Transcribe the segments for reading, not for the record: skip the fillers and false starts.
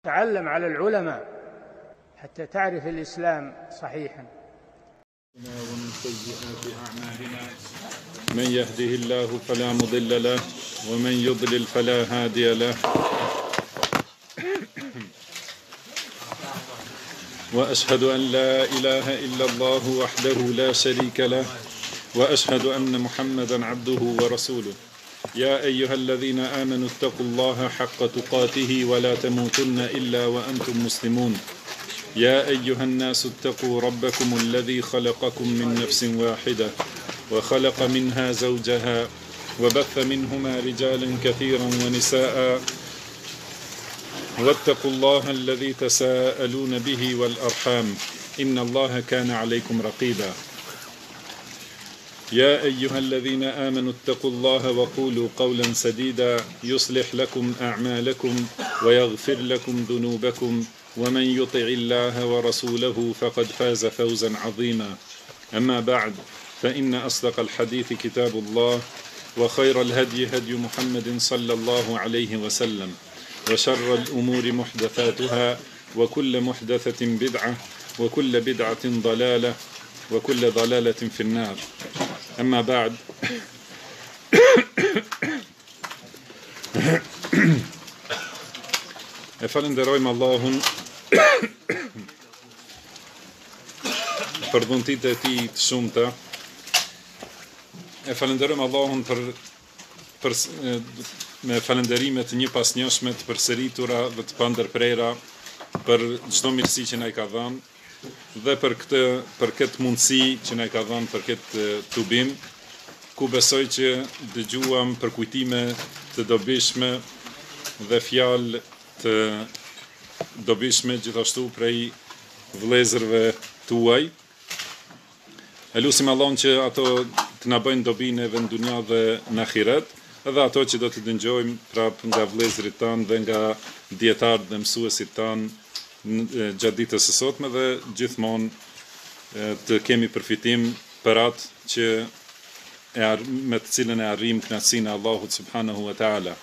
تعلم على العلماء حتى تعرف الإسلام صحيحا. ومن سيئات أعمالنا من يهده الله فلا مضل له ومن يضلل فلا هادي له وأشهد أن لا إله إلا الله وحده لا شريك له وأشهد أن محمدا عبده ورسوله. يا أيها الذين آمنوا اتقوا الله حق تقاته ولا تموتن إلا وأنتم مسلمون. يا أيها الناس اتقوا ربكم الذي خلقكم من نفس واحدة وخلق منها زوجها وبث منهما رجالا كثيرا ونساء واتقوا الله الذي تساءلون به والأرحام إن الله كان عليكم رقيبا. يا أيها الذين آمنوا اتقوا الله وقولوا قولا سديدا يصلح لكم أعمالكم ويغفر لكم ذنوبكم ومن يطع الله ورسوله فقد فاز فوزا عظيما. أما بعد فإن أصدق الحديث كتاب الله وخير الهدي هدي محمد صلى الله عليه وسلم وشر الأمور محدثاتها وكل محدثة بدعة وكل بدعة ضلالة وكل ضلالة في النار. أما بعد falenderojmë Allahun për dhuntitë e tij të shumta. Falenderojmë Allahun për me falenderimet një pas njëshme të përsëritura dhe të pandërprera për çdo mirësi që na i ka dhënë dhe për këtë mundësi që na i ka dhënë për këtë tubim, ku besoj që dëgjuam përkujtime të dobishme dhe fjalë të dobishme gjithashtu prej vëllezërve tuaj. Elusim Allahun që ato të na bëjnë dobinë edhe në dunja dhe në ahiret, edhe ato që do të dëgjojmë prap nga vëllezërit tanë dhe nga dietarët dhe mësuesit tanë gjatë ditës së sotme dhe gjithmonë të kemi përfitim për atë që me të cilën e arrim kënaqësinë e Allahut subhanahu wa taala.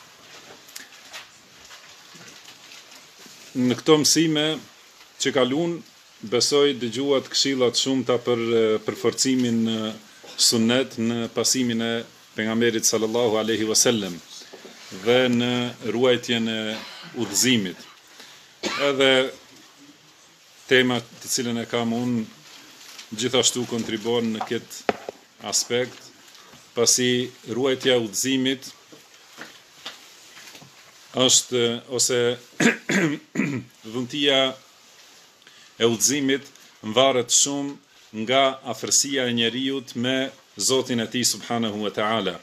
Në këto mësime që kalun, besoj dëgjuat këshillat shumta për përforcimin në sunnet, në pasimin e pejgamberit sallallahu alaihi wasallam dhe në ruajtjen e udhëzimit. Edhe tema të cilën e kam unë gjithashtu kontribuon në këtë aspekt, pasi ruajtja e udhëzimit është ose dhuntia e udhëzimit varet shumë nga afërsia e njeriut me Zotin e tij subhanahu wa taala.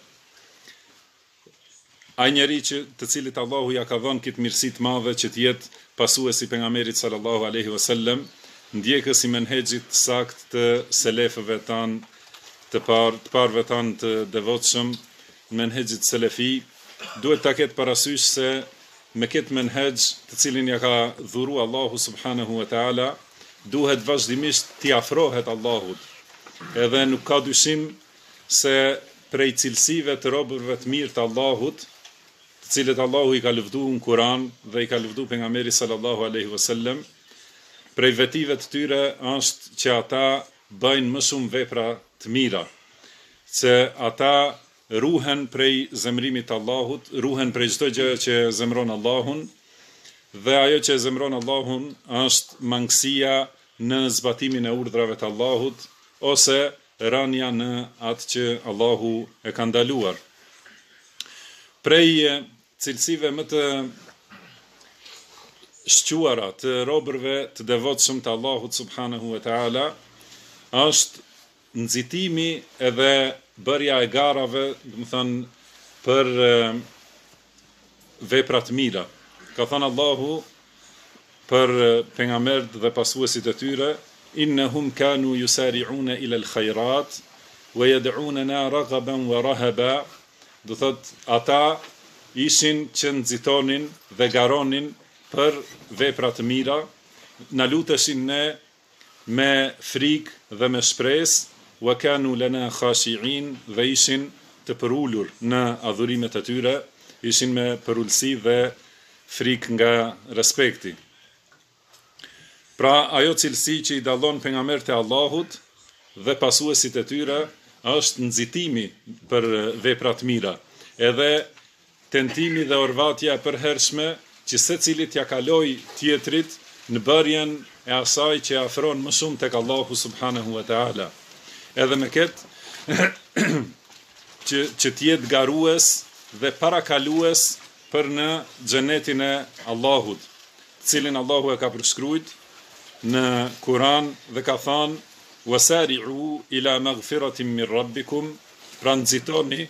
Ai njeri të cilit Allahu ja ka dhënë këtë mirësi të madhe që të jetë pasuesi pejgamberit sallallahu alaihi wasallam, ndjekës i menhexhit të sakt të selefëve tan, të parëve tan të devotshëm, menhexhit selefi, duhet ta ketë parasysh se me këtë menhexh të cilin ja ka dhuru Allahu subhanahu wa taala, duhet vazhdimisht t'i afrohet Allahut. Edhe nuk ka dyshim se prej cilësive të robërve të mirë të Allahut, të cilët Allahu i ka lëvduar në Kur'an dhe i ka lëvduar pejgamberit sallallahu alaihi wasallam, prej vetive të tyre është që ata bëjnë më shumë vepra të mira, se ata ruhen prej zemrimit të Allahut, ruhen prej çdo gjë që zemron Allahun, dhe ajo që zemron Allahun është mangësia në zbatimin e urdhrave të Allahut ose rënia në atë që Allahu e ka ndaluar. Prej cilësive më të shquara të robërve të devotshëm të Allahut subhanahu wa taala është nxitimi edhe bërja e garave, do të thënë për vepra të mira. Ka thënë Allahu për pejgamberët dhe pasuesit e tyre, innahum kanu yusari'una ila al-khairat wa yad'unana raghaban wa rahaba, do thot ata ishin që nxitonin dhe garonin për vepra të mira, na luteshin ne me frikë dhe me shpresë, wa kanu lana khashi'in, dhe ishin të përulur në adhurimet e tyre, ishin me përulësi dhe frikë nga respekti. Pra ajo cilësi që i dallon pejgamberët e Allahut dhe pasuesit e tyre është nxitimi për vepra të mira, edhe tentimi dhe orvatja e përhershme që secili t'ja kaloj tjetrit në bërjen e asaj që afron më shumë tek Allahu subhanahu wa taala. Edhe me këtë që t'jetë garues dhe parakalues për në xhenetin e Allahut, cilin Allahu e ka përshkruajt në Kur'an dhe ka thënë wasari'u ila maghfiratin min rabbikum, pra nxitoni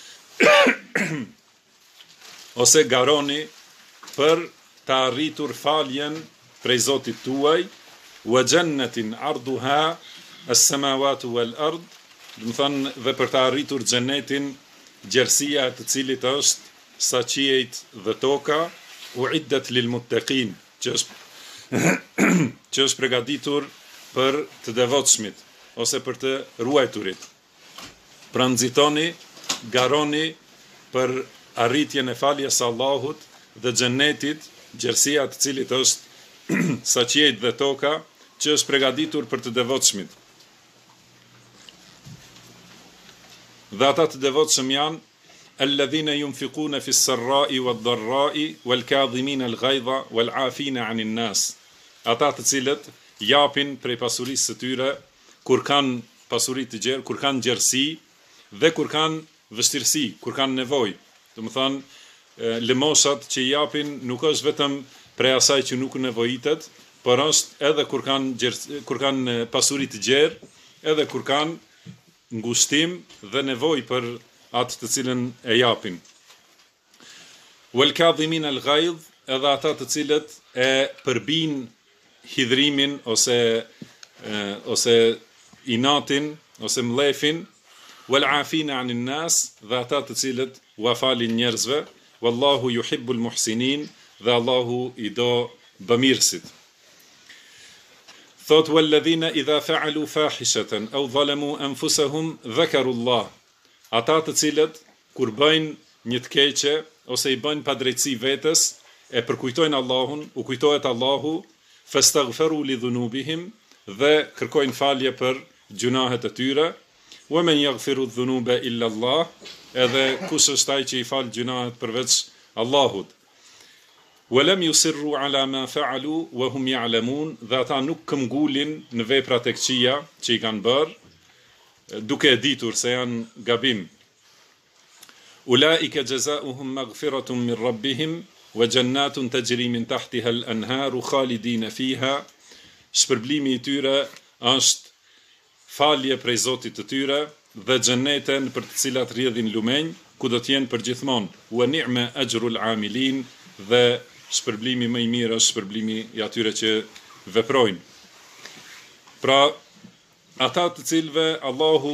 ose garoni për të arritur faljen prej Zotit tuaj, wa jannatin arduha as-samawati wal ard, do të thënë dhe për të arritur xhenetin, gjerësia e të cilit është sa qiejt dhe toka, uiddat lil muttaqin, që është përgatitur për të devotshmit ose për të ruajturit. Pra nxitoni, garoni për arritjen e faljes së Allahut dhe xhenetit, gjerësia të cilit është sa qiejt dhe toka, që është përgatitur për të devotshmit. Dhe ata të devotshëm janë alladhina yunfiquna fi s-sarra'i wad-dharra'i wal-kadhimina al-ghaydha wal-'afina 'anil nas. Ata të cilët japin prej pasurisë së tyre kur kanë pasuri të gjerë, kur kanë gjerësi dhe kur kanë vështirësi, kur kanë nevojë. Do të thonë lëmoshat që japin nuk është vetëm prej asaj që nuk nevojitet, por është edhe kur kanë pasuri të gjerë, edhe kur kanë ngushtim dhe nevojë për atë të cilën e japin. Wal kadhimin al ghaidh, edhe ata të cilët e përbin hidhrimin ose inatin ose mlefin, wal afina anin nas, dhe ata të cilët u falin njerëzve, wallahu yuhibbul muhsinin, dhe Allahu i do bëmirësit. Thot walladhina idha fa'alu fahishatan aw zalamu anfusahum dhakaru Allah. Ata të cilët kur bëjnë një të keqe ose i bëjnë padrejtësi vetes, e përkujtojnë Allahun, u kujtohet Allahu, fastaghfiru li dhunubihim, dhe kërkojnë falje për gjunahet e tyre, wa man yaghfiru dhunuba illa Allah, edhe kush është ai që i fal gjunahet përveç Allahut. Walam yusirru ala ma fa'alu wa hum ya'lamun, dhe ata nuk këmbgulin në veprat e këqija që i kanë bërë, duke e ditur se janë gabim. Ulaika jazaohum maghfiratun min rabbihim wa jannatun tajri min tahtiha al-anharu khalidina fiha. Shpërblimi i tyre është falje prej Zotit të tyre dhe xhenete për të cilat rrjedhin lumenj, ku do të jenë përgjithmonë. Wa ni'ma ajrul amilin, dhe shpërblimi më i mirë është shpërblimi i atyre që veprojnë. Pra, ata të cilëve Allahu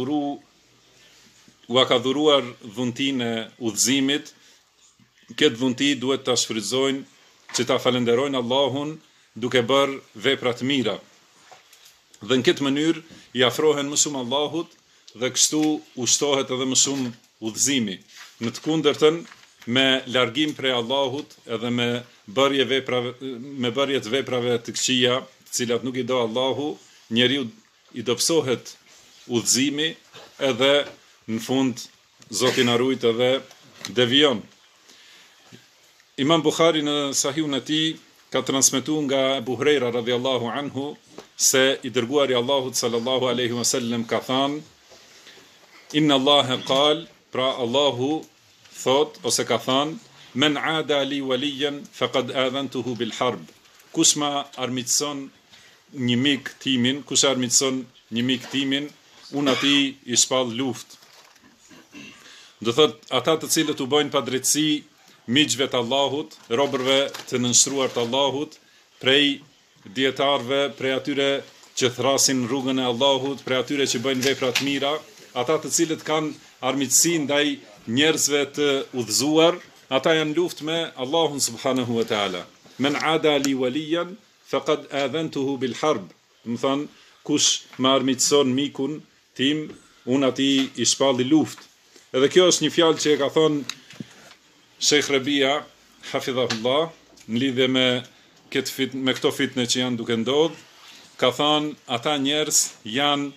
u ka dhuruar dhuntinë e udhëzimit, këtë dhunti duhet ta shfrytëzojnë që ta falenderojnë Allahun duke bërë vepra të mira. Dhe në këtë mënyrë i afrohen më shumë Allahut dhe kështu ushtohet edhe më shumë udhëzimi. Në të kundërtën, me largim prej Allahut edhe me bërje të veprave të këqija, të cilat nuk i do Allahu, njeriu i dobësohet udhëzimi edhe në fund Zoti na ruajt edhe devijon. Imam Buhari në Sahihun e tij ka transmetuar nga Abu Huraira radhiyallahu anhu se i dërguari i Allahut sallallahu alaihi wasallam ka thënë: Inna Allaha qal, pra Allahu thot ose ka thënë: Men aada li waliyan faqad adhantuhu bil harb. Kush ma armiqson një mik timin, kush armiqson një mik timin, unë atij i shpall luftë. Do thot, ata të cilët u bojnë padrejtësi miqve të Allahut, robërve të nënshtruar të Allahut, prej dietarëve, prej atyre që thrasin rrugën e Allahut, prej atyre që bëjnë vepra të mira, ata të cilët kanë armiqësi ndaj njerëzve të udhëzuar, ata janë luftë me Allahun subhanahu wa taala. Men aada li waliyan faqad adhantuhu bil harb. Do të thonë, kush më armiqson mikun tim, unë atij i shpalli luftë. Edhe kjo është një fjalë që e ka thonë Sheikh Rabia hafidhahullah në lidhje me me këto fitne që janë duke ndodhur, ka thënë ata njerëz janë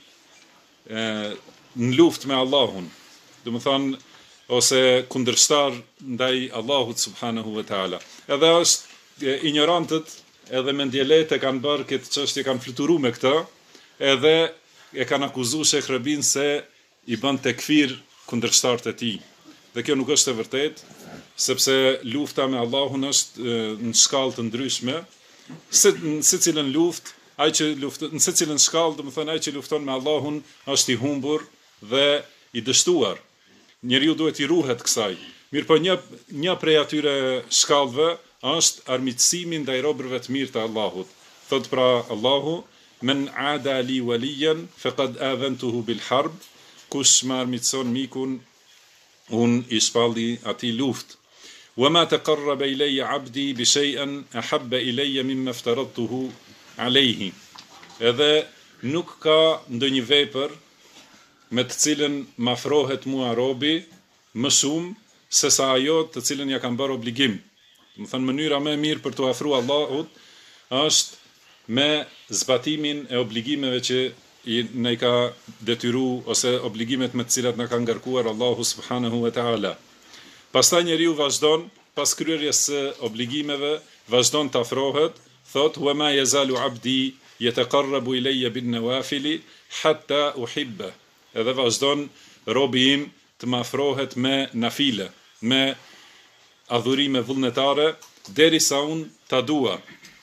në luftë me Allahun. Do të thonë ose kundërshtar ndaj Allahut subhanahu wa taala. Edhe është ignorantët edhe me ndjelete kanë bërë këtë çështje, kanë fluturuar me këtë, edhe e kanë akuzuar Shekh Rabin se i bën tekfir kundërshtarët e tij. Dhe kjo nuk është e vërtetë, sepse lufta me Allahun është në shkallë të ndryshme, në secilën luftë, ai që lufton në secilën shkallë, do të thonë ai që lufton me Allahun është i humbur dhe i dështuar. Njeriu duhet i ruhet kësaj. Mirë po një prej atyre shkallëve është armiqësimi ndaj robërve të mirë të Allahut. Thot pra Allahu, men ada li waliyan faqad adhantuhu bil harb, kush më armiqson mikun, unë i shpalli atij luftë. Wa ma taqarraba ilayya 'abdi bi shay'in ahabba ilayya mimma aftaradtuhu alayhi. Edhe nuk ka ndonjë vepër me të cilën më afrohet mua robi më shumë se sa ajo të cilën ja kam bërë obligim. Do të thënë mënyra më e mirë për të afruar Allahut është me zbatimin e obligimeve që ne i ka detyru ose obligimet me të cilat na ka ngarkuar Allahu subhanahu wa taala. Pastaj njeriu vazhdon pas kryerjes së obligimeve, vazhdon të afrohet, thot wa ma yazalu 'abdi yataqarrabu ilayya bin nawafili hatta uhibba. Edhe vazhdon robi im të më afrohet me nafile, me adhurime vullnetare derisa unë ta dua.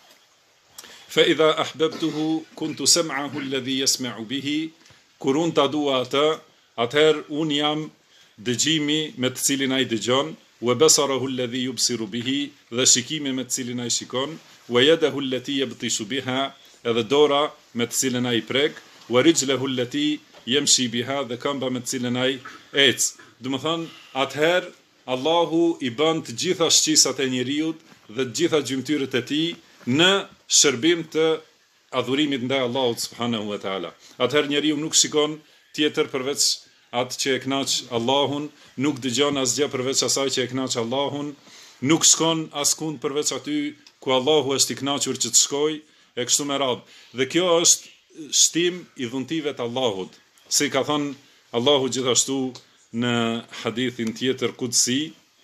Fa idha ahbabtuhu kuntu sam'ahu alladhi yasma'u bihi, kur unë ta dua atë, atëherë unë jam dëgjimi me të cilin ai dëgjon, wa basarahu alladhi yubsiru bihi, dhe shikimi me të cilin ai shikon, wa yadahu allati yabtishu biha, edhe dora me të cilin ai prek, wa rijluhu allati yamshi biha, dhe këmba me të cilin ai ec. Do të thonë, atëherë Allahu i bën të gjitha shqisat e njeriut dhe të gjitha gjymtyrët e tij në shërbim të adhurimit ndaj Allahut subhanahu wa taala. Atëherë njeriu nuk shikon tjetër përveç atë që e kënaq Allahun, nuk dëgjon asgjë përveç asaj që e kënaq Allahun, nuk shkon askund përveç aty ku Allahu është i kënaqur që të shkojë, e kështu me radhë. Dhe kjo është shtim i dhuntive të Allahut. Si ka thënë Allahu gjithashtu në hadithin tjetër kudsi,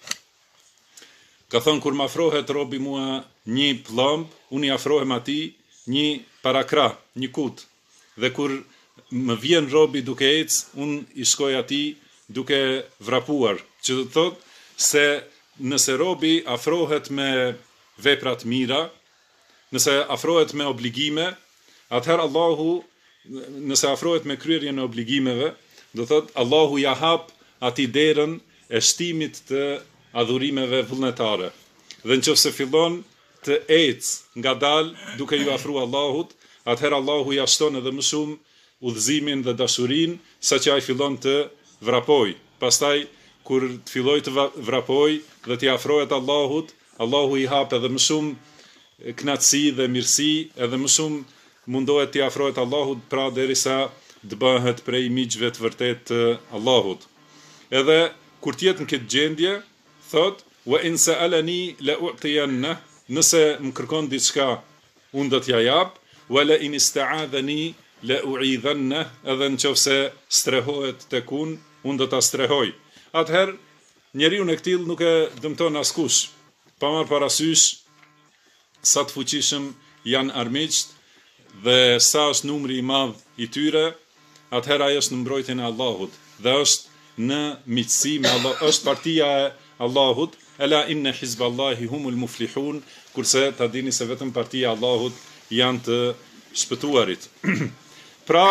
ka thënë kur më afrohet robi mua një plomb, unë i afrohem atij një parakra, një kut. Dhe kur më vjen robi duke ecë, unë i shkoj atij duke vrapuar. Që do të thotë se nëse robi afrohet me veprat mira, nëse afrohet me obligime, atëherë Allahu, nëse afrohet me kryerjen e obligimeve, do thotë Allahu ja hap atij derën e shtimit të adhurimeve vullnetare. Dhe nëse fillon të ecë ngadalë duke ju afruar Allahut, atëherë Allahu ja shton edhe më shumë udhëzimin dhe dashurinë, saqë ai fillon të vrapoj. Pastaj kur të filloj të vrapoj dhe të afrohet Allahut, Allahu i hap edhe më shumë kënaqësi dhe mirësi, edhe më shumë mundohet të afrohet Allahut, pra derisa të bëhet prej miqve të vërtet të Allahut. Edhe kur të jetë në këtë gjendje, thot wa in sa'alani la u'tiyanna, nëse më kërkon diçka unë do t'ja jap, wa la in ista'adhani la u'idhanna, edhe nëse strehohet tek unë do ta strehoj. Atëherë njeriu në këtë nuk e dëmton askush, pa marrë parasysh sa të fuqishëm janë armiqt dhe sa është numri i madh i tyre, atëherë ai është në mbrojtjen e Allahut dhe është në miqësi me Allah, është partia e Allahut, ela inna hizballahi humul muflihun, kurse ta dini se vetëm partia e Allahut janë të shpëtuarit. Pra,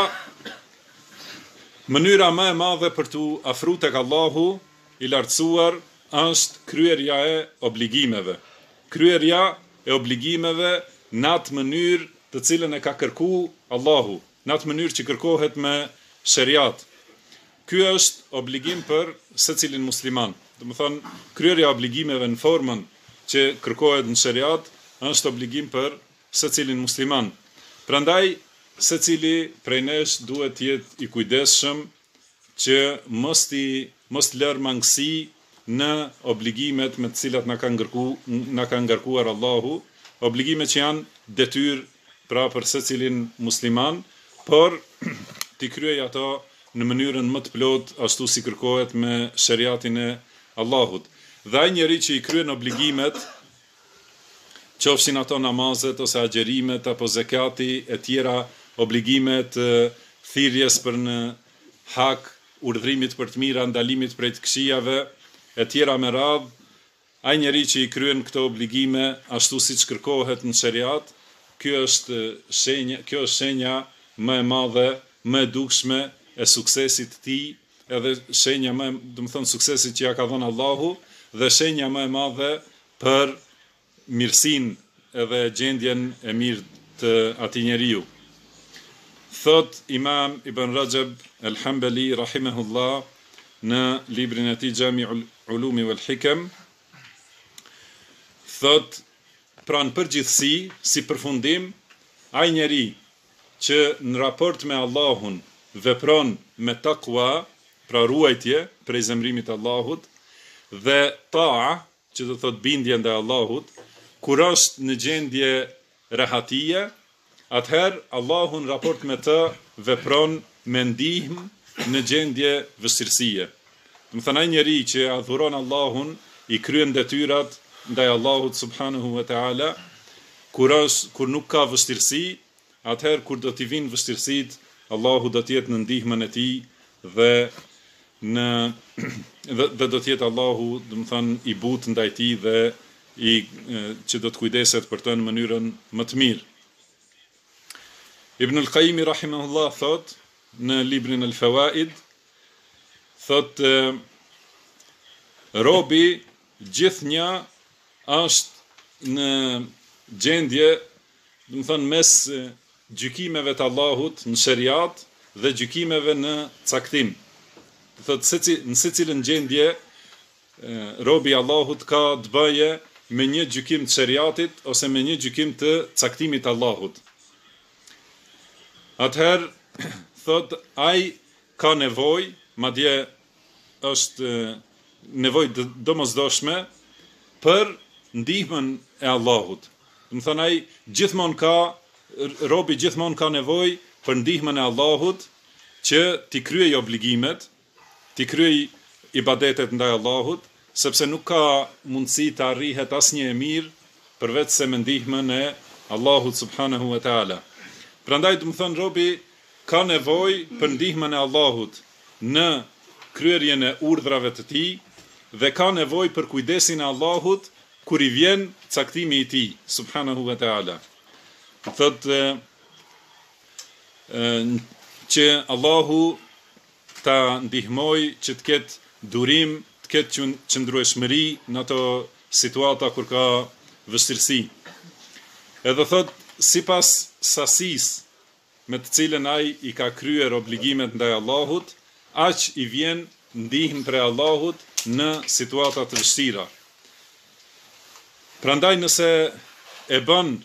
mënyra më e madhe për të afruar tek Allahu i lartësuar është kryerja e obligimeve. Kryerja e obligimeve në atë mënyrë të cilën e ka kërkuar Allahu, në atë mënyrë që kërkohet me shariat. Ky është obligim për secilin musliman. Do të thonë, kryerja e obligimeve në formën që kërkohet në shariat është obligim për secilin musliman. Prandaj secili prej nesh duhet të jetë i kujdesshëm që mos lër mangësi në obligimet me të cilat na ka ngarkuar Allahu, obligime që janë detyrë pra për secilin musliman, por t'i kryej ato në mënyrën më të plotë ashtu si kërkohet me shariatin e Allahut. Dhe ai njeri që i kryen obligimet, qofshin ato namazet ose agjerimet apo zekati e tjera obligimet thirrjes për në hak, urdhrimit për të mira, ndalimit prej të këqijave e tjera me radhë, ai njeri që i kryen këto obligime ashtu siç kërkohet në shariat, kjo është shenja më e madhe, më e dukshme e suksesit të tij, edhe shenja më, do të thonë suksesit që ja ka dhënë Allahu dhe shenja më e madhe për mirësinë edhe gjendjen e mirë të atij njeriu. Thot Imam Ibn Rajab al-Hanbali rahimahullah në librin e tij Jami'ul Ulumi wal Hikam, thot pra në përgjithësi, si përfundim, ai njeri që në raport me Allahun vepron me takwa, pra ruajtje prej zemrimit Allahut, dhe ta'a, që do thot bindje ndaj Allahut, kur është në gjendje rehatie, atëherë Allahu në raport me të vepron me ndihmë në gjendje vështirësie. Do të thonë ai njeri që adhuron Allahun, i kryen detyrat ndaj Allahut subhanahu wa taala, kur nuk ka vështirësi, atëherë kur do t'i vinë vështirësitë, Allahu do të jetë në ndihmën e tij dhe dhe do të jetë Allahu, do të thonë, i butë ndaj tij dhe që do të kujdeset për të në mënyrën më të mirë. Ibn al-Qayyim rahimahullah thot në librin al-Fawaid, thot robi gjithnjë është në gjendje, do të thonë, mes gjykimeve të Allahut në shariat dhe gjykimeve në caktim. Thot në secilën gjendje robi i Allahut ka të bëje me një gjykim të shariatit ose me një gjykim të caktimit të Allahut. Atëherë, thot, ai ka nevojë, madje është nevojë domosdoshme për ndihmën e Allahut. Do të thonë, robi gjithmonë ka nevojë për ndihmën e Allahut që t'i kryej obligimet, t'i kryej ibadetet ndaj Allahut, sepse nuk ka mundësi të arrihet asnjë e mirë përveç se me ndihmën e Allahut subhanahu wa taala. Prandaj do të thonë robi ka nevojë për ndihmën e Allahut në kryerjen e urdhrave të tij dhe ka nevojë për kujdesin e Allahut kur i vjen caktimi i tij subhanahu wa taala. Thotë që Allahu ta ndihmoj që të ketë durim, të ketë qëndrueshmëri në ato situata kur ka vështirësi. Edhe thot, sipas sasisë me të cilën ai i ka kryer obligimet ndaj Allahut, aq i vjen ndihmë prej Allahut në situata të vështira. Prandaj nëse e bën,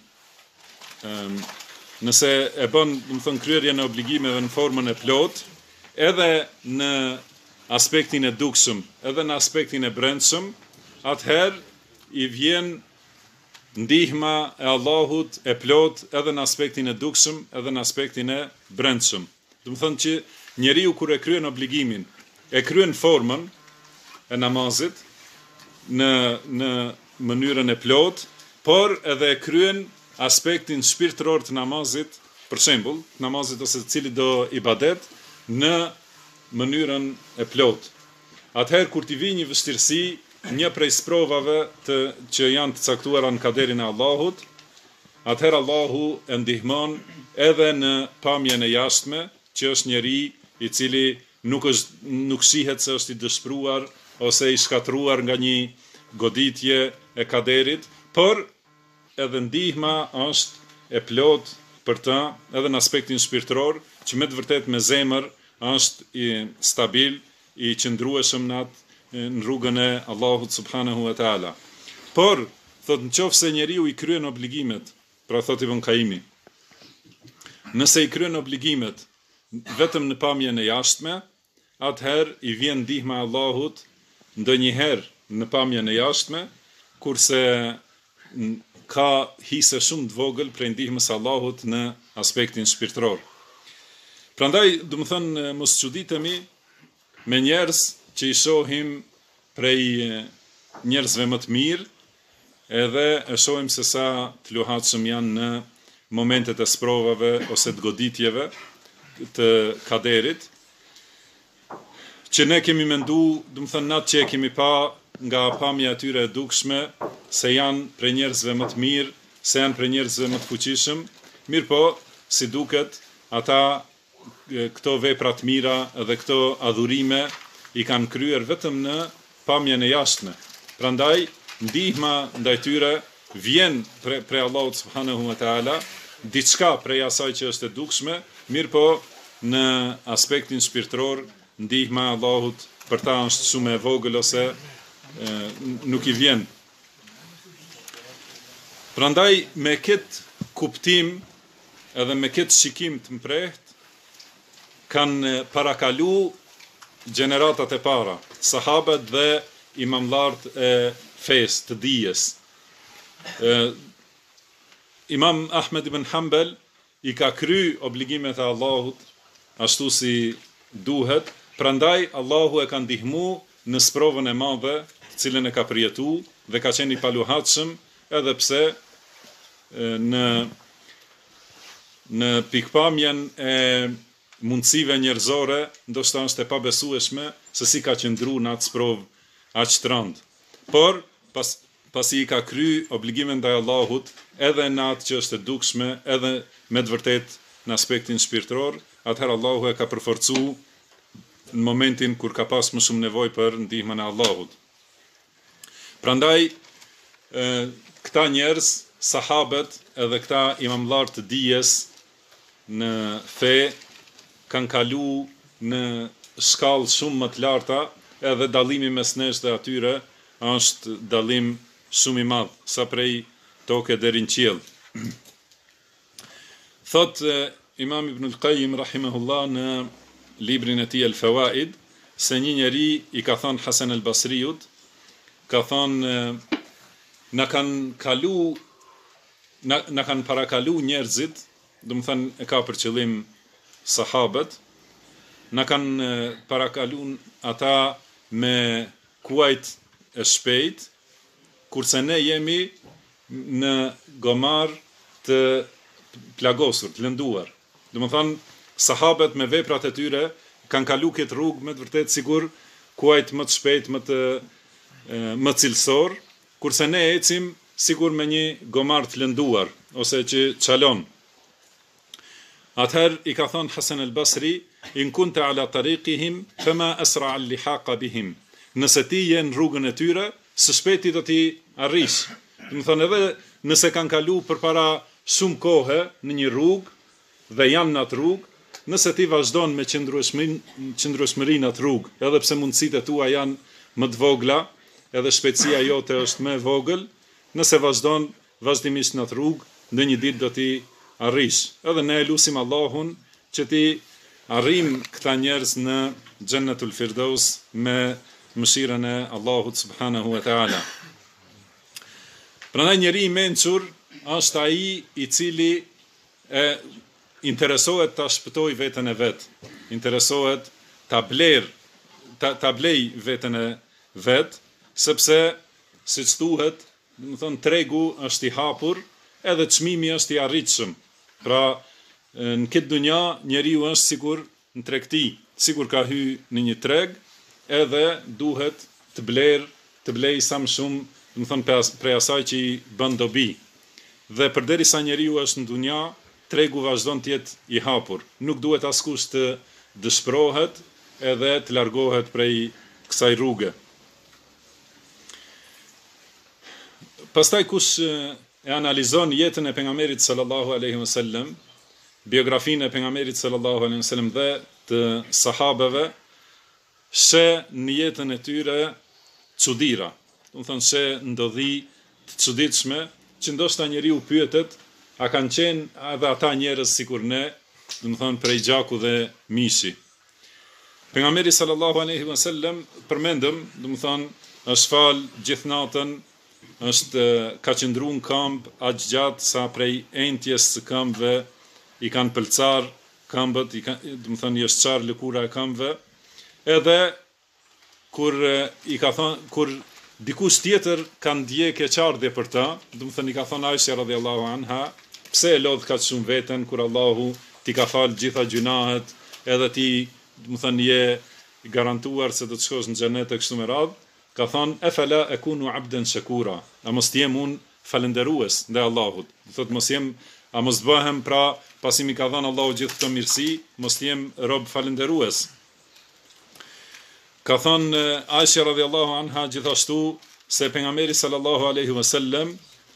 do të thonë, kryerjen e obligimeve në formën e plot, edhe në aspektin e dukshëm, edhe në aspektin e brendshëm, atëherë i vjen ndihma e Allahut e plot edhe në aspektin e dukshëm, edhe në aspektin e brendshëm. Do të thonë që njeriu kur e kryen obligimin, e kryen formën e namazit në mënyrën e plot, por edhe e kryen aspektin shpirtëror të namazit, për shembull, namazit ose cili do ibadet në mënyrën e plot. Atëherë kur t'i vi një vështirësi, një prej sprovave që janë të caktuara në kaderin e Allahut, atëherë Allahu e ndihmon edhe në pamjen e jashtme, që është njeri i cili nuk shihet se është i dëshpëruar ose i shkatruar nga një goditje e kaderit, por edhe ndihma është e plot për të, edhe në aspektin shpirtëror, që me të vërtet me zemër është i stabil, i qëndrueshëm në rrugën e Allahut subhanahu wa taala. Por, thot, nëse njeriu i kryen obligimet, pra thot Ibn Qayyimi, nëse i kryen obligimet vetëm në pamjen e jashtme, atëherë i vjen ndihma e Allahut ndonjëherë në pamjen e jashtme, kurse ka hise shumë të vogël prej ndihmës së Allahut në aspektin shpirtëror. Prandaj, do të thënë, mos çuditemi me njerëz që i shohim prej njerëzve më të mirë, edhe e shohim se sa të luhatshëm janë në momentet e sprovave ose të goditjeve të kaderit, që ne kemi mendu, do të thënë, natë që e kemi pa nga pamja e tyre e dukshme, se janë prej njerëzve më të mirë, se janë prej njerëzve më të fuqishëm, mirë po, si duket, ata këto vepra të mira dhe këto adhurime i kanë kryer vetëm në pamjen e jashtme. Prandaj, ndihma ndaj tyre vjen prej Allahut subhanahu wa taala, diçka prej asaj që është e dukshme, mirë po në aspektin shpirtëror, ndihma e Allahut për ta është shumë e vogël ose nuk i vjen. Prandaj, me këtë kuptim edhe me këtë shikim të mprehtë, kanë parakalu gjeneratat e para, sahabët dhe imamlarët e fesë të dijes. Imam Ahmed ibn Hanbal i ka kry obligimet e Allahut ashtu si duhet, prandaj Allahu e ka ndihmu në sprovën e madhe, të cilën e ka përjetu dhe ka qenë i paluhatshëm, edhe pse në pikpamjen e mundësive njerëzore, ndoshta është e pabesueshme se si ka qëndru në atë sprovë aq të rëndë. Por pasi i ka kry obligimin ndaj Allahut, edhe në atë që është e dukshme, edhe me të vërtet në aspektin shpirtëror, atëherë Allahu e ka përforcu në momentin kur ka pas më shumë nevojë për ndihmën e Allahut. Prandaj, këta njerëz, sahabët edhe këta imamlar të dijes në fe, kanë kalu në shkallë shumë më të larta, edhe dallimi mes nesh dhe atyre është dallim shumë i madh, sa prej toke deri në qiell. Thot Imam Ibn al-Qayyim rahimahullah në librin e tij El-Fawaid, se një njeri i ka thënë Hasan al-Basriut, ka thënë na kanë parakalu njerëzit, do të thënë e ka për qëllim sahabët, na kanë parakalu ata me kuajt e shpejt, kurse ne jemi në gomar të plagosur, të lënduar. Do të thënë sahabët me veprat e tyre kanë kalu këtë rrugë me të vërtet sigur kuajt më të shpejt, më cilësor, kurse ne ecim sigur me një gomar të lënduar ose që çalon. Atëherë i ka thënë Hasan al-Basri, in kunta ala tariqihim fama asra al-lihaqa bihim. Nëse ti je në rrugën e tyre, së shpejti do t'i arrish. Do të thonë edhe nëse kanë kalu përpara shumë kohë në një rrugë dhe janë në atë rrugë, nëse ti vazhdon me qëndrueshmëri në atë rrugë, edhe pse mundësitë tua janë më të vogla, edhe shpejtësia jote është më e vogël, nëse vazhdon vazhdimisht në atë rrugë, ndonjë ditë do t'i arrish. Edhe ne lutim Allahun që ti arrim këta njerëz në Jannatul Firdaus me mëshirën e Allahut subhanahu wa taala. Prandaj njeri i mençur është ai i cili interesohet ta shpëtoj veten e vet, interesohet ta blej veten e vet, sepse siç thuhet, do të thonë tregu është i hapur, edhe çmimi është i arritshëm. Pra në këtë dunja njeriu është sigur në tregti, sigur ka hyrë në një treg, edhe duhet të blej sa më shumë, do të thonë prej asaj që i bën dobi. Dhe përderisa njeriu është në dunja, tregu vazhdon të jetë i hapur. Nuk duhet askush të dëshpërohet edhe të largohet prej kësaj rruge. Pastaj kush e analizon jetën e pejgamberit sallallahu alaihi wasallam, biografinë e pejgamberit sallallahu alaihi wasallam dhe të sahabeve, sheh në jetën e tyre çuditëra. Do të thonë sheh ndodhi të çuditshme që ndoshta njeriu pyetet, a kanë qenë edhe ata njerëz sikur ne, do të thonë prej gjaku dhe mishi. Pejgamberi sallallahu alaihi wasallam përmendëm, do të thonë është fal gjithë natën ka qëndruar në këmbë aq gjatë sa prej entjes së këmbëve i kanë pëlcar këmbët, do të thonë i është çar lëkura e këmbëve, edhe kur i ka thonë, kur dikush tjetër ka ndjekë çardhje për ta, do të thonë i ka thonë Aisha radhiyallahu anha, pse e lodh kaq shumë veten kur Allahu ti ka fal gjitha gjunahet, edhe ti, do të thonë je i garantuar se do të shkosh në xhenet e kështu me radhë, ka thonë efala akunu abdan shakura, a mos jem unë falënderues ndaj Allahut. Do thotë mos jem, a mos bëhem pra pasi mi ka dhënë Allahu gjithë këto mirësi, mos jem rob falënderues. Ka thonë Aisha radhiyallahu anha gjithashtu se pejgamberi sallallahu alaihi wasallam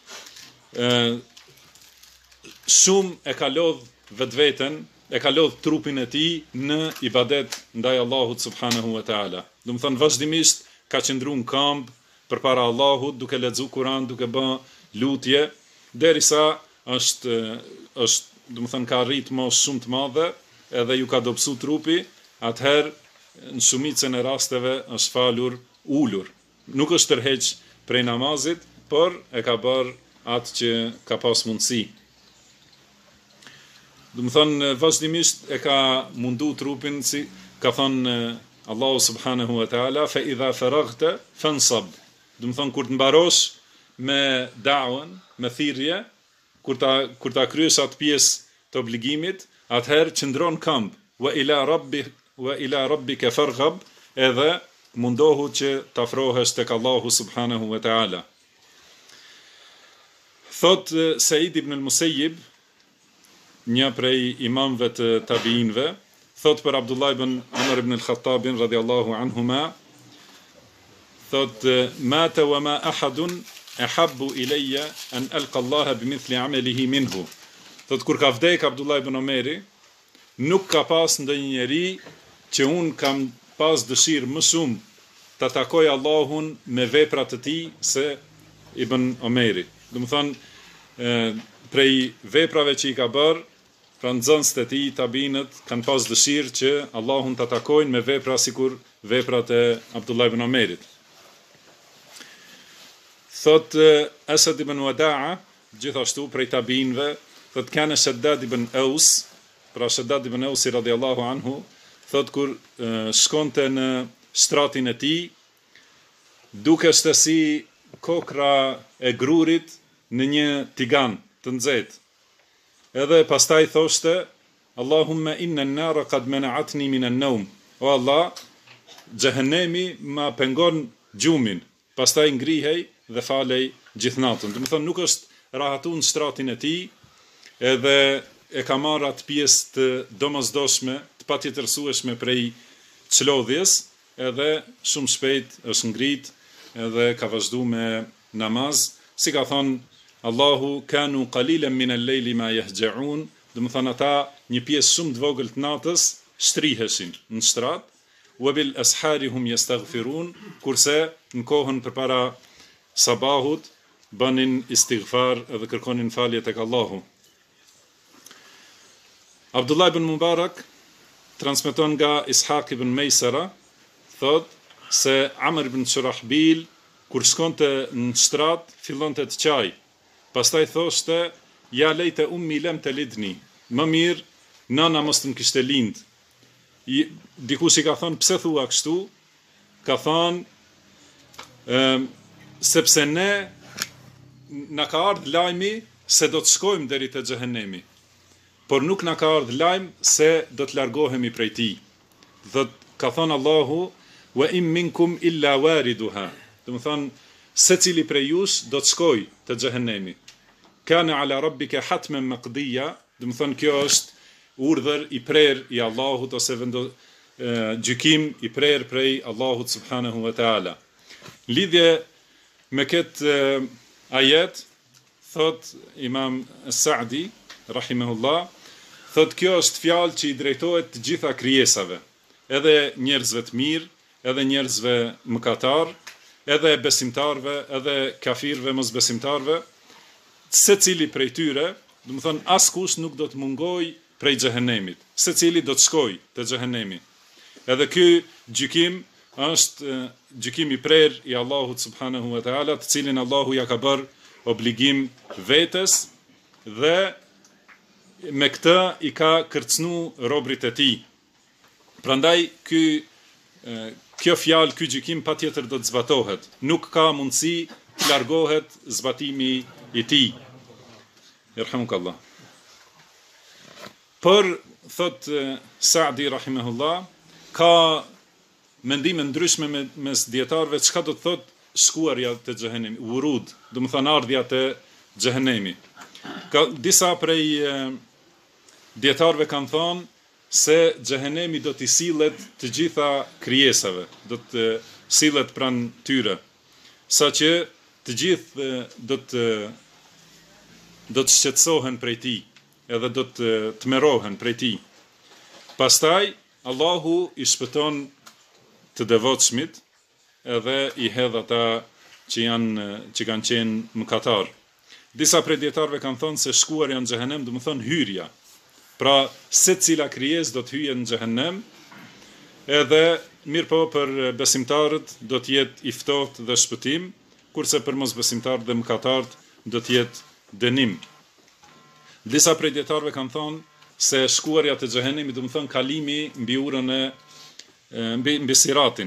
shumë e ka lodh vetveten, e ka lodh trupin e tij në ibadet ndaj Allahut subhanahu wa taala. Do të thonë vazhdimisht ka qëndruar në këmbë përpara Allahut, duke lexuar Kur'an, duke bën lutje, derisa është do të thonë ka arrit mos shumë të madhe, edhe ju ka dobësu trupi, atëherë në shumicën e rasteve është falur ulur. Nuk është tërheq prej namazit, por e ka bërë atë që ka pas mundësi. Do të thonë vazhdimisht e ka mundu trupin, si ka thonë Allahu subhanahu wa taala, fa idha faraghta fansab. Do të thonë kur të mbarosh me da'wan, me thirrje, kur ta kryesh atë pjesë të obligimit, atëherë qëndron këmbë, wa ila rabbika farghab, edhe mundohu që të afrohesh tek Allahu subhanahu wa taala. Thot Said ibn al-Musayyib, një prej imamëve të tabiinëve, thot për Abdullah ibn Umar ibn al-Khattab radhiyallahu anhuma, thot mata wa ma ahadun ahabbu ilayya an alqa Allah bimithli amalihi minhu. Thot kur ka vdek Abdullah ibn Omeri, nuk ka pas ndonjë njeri që un kam pas dëshirë më shumë ta takoj Allahun me veprat e tij se ibn Omeri. Do të thonë prej veprave që i ka bërë, pra nxënësit e tij, tabinët, kanë pas dëshirë që Allahun ta takojnë me vepra sikur veprat e Abdullah ibn Omerit. Thot Asad ibn Wada'a, gjithashtu prej tabinëve, thot kanë Shaddad ibn Aus, pra Shaddad ibn Ausi radhiyallahu anhu, thot kur shkonte në shtratin e tij, dukeshte si kokra e grurit në një tigan të nxehtë. Edhe pastaj thoshte, Allahumma inna an-nara qad mana'atni min an-nawm. O Allah, xhehenemi ma pengon gjumin. Pastaj ngrihej dhe falej gjithë natën. Do të thonë nuk është rahatuar në shtratin e tij, edhe e ka marrë atë pjesë të domosdoshme, të patjetërsueshme prej çlodhjes, edhe shumë shpejt është ngrit, edhe ka vazhduar me namaz, si ka thonë Allahu kanu qalilan min al-layli ma yahja'un, do të thonë ata një pjesë shumë të vogël të natës shtriheshin në shtrat, wa bil asharihum yastaghfirun, kurse në kohën përpara sabahut bënin istighfar edhe kërkonin falje tek Allahu. Abdullah ibn Mubarak transmeton nga Ishaq ibn Maysara, thot se Amr ibn Shurahbil kur shkonte në shtrat fillonte të qaj. Pastaj thoshte, ja lejte ummi lem të lidni, më mirë, nana mos të më kishte lind. Dikush i ka thonë, pse thua kështu? Ka thonë, sepse ne, na ka ardhë lajmi se do të shkojmë deri te xhehenemi, por nuk na ka ardhë lajm se do të largohemi prej tij. Ka thonë Allahu, wa im minkum illa wariduha. Do të thonë, secili prej jush do të shkojë te xhehenemi. Kana ala rabbika hatman maqdiya, do të thonë kjo është urdhër i prerë i Allahut ose gjykim i prerë prej Allahut subhanahu wa taala. Lidhje me këtë ajet, thot Imam Sa'di rahimahullah, thot kjo është fjalë që i drejtohet të gjitha krijesave, edhe njerëzve të mirë, edhe njerëzve mëkatar, edhe besimtarve, edhe kafirve, mos besimtarve, secili prej tyre, do të thonë askush nuk do të mungoj prej xhehenemit. Secili do të shkojë te xhehenemi. Edhe ky gjykim është gjykimi prerë i Allahut subhanahu wa taala, të cilin Allahu ja ka bërë obligim vetes dhe me këtë i ka kërcënu robrit e tij. Prandaj kjo fjalë, ky gjykim patjetër do të zbatohet. Nuk ka mundësi të largohet zbatimi i tij. Yerhamukallah. Por thot Saadi rahimahullah, ka mendime ndryshme mes dietarëve çka do të thot shkuarja te xhehenemi, urud, do të thonë ardhja te xhehenemi. Ka disa prej dietarëve kanë thonë se xhehenemi do t'i sillet të gjitha krijesave, do të sillet pranë tyre, saqë të gjithë do të shqetësohen prej tij, edhe do të tmerrohen prej tij. Pastaj Allahu i shpëton të devotshmit edhe i hedh ata që kanë qenë mëkatar. Disa prej dietarëve kanë thonë se shkuarja në xhehenem do të thonë hyrja. Pra, secila krijesë do të hyjë në xhehenem, edhe mirëpo për besimtarët do të jetë i ftohtë dhe shpëtim, kurse për mosbesimtarët dhe mëkatarët do të jetë dënim. Disa prej dietarëve kanë thonë se shkuarja te xhehenemi do të thonë kalimi mbi urën mbi siratin,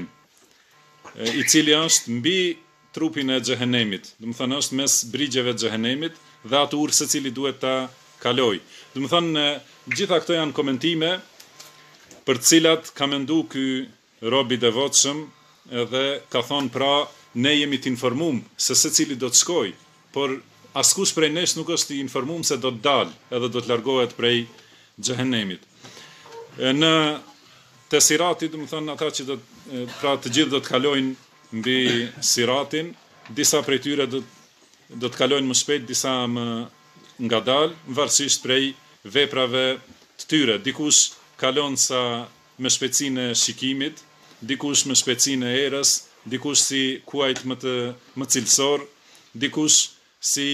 i cili është mbi trupin e xhehenemit. Do të thonë është mes brigjeve të xhehenemit dhe atë urë secili duhet ta kaloj. Do të thonë gjitha këto janë komentime për të cilat ka mendu ky rob i devotshëm, edhe ka thonë pra ne jemi të informuar se secili do të shkojë, por askush prej nesh nuk është i informuar se do të dalë edhe do të largohet prej xhehenemit. Në te sirati, do të thonë ata që pra të gjithë do të kalojnë mbi siratin, disa prej tyre do të kalojnë më shpejt, disa më ngadalë, varësisht prej veprave të tyre. Dikush kalon sa me shpejtësinë e shikimit, dikush me shpejtësinë e erës, dikush si kuajt më cilësor, dikush si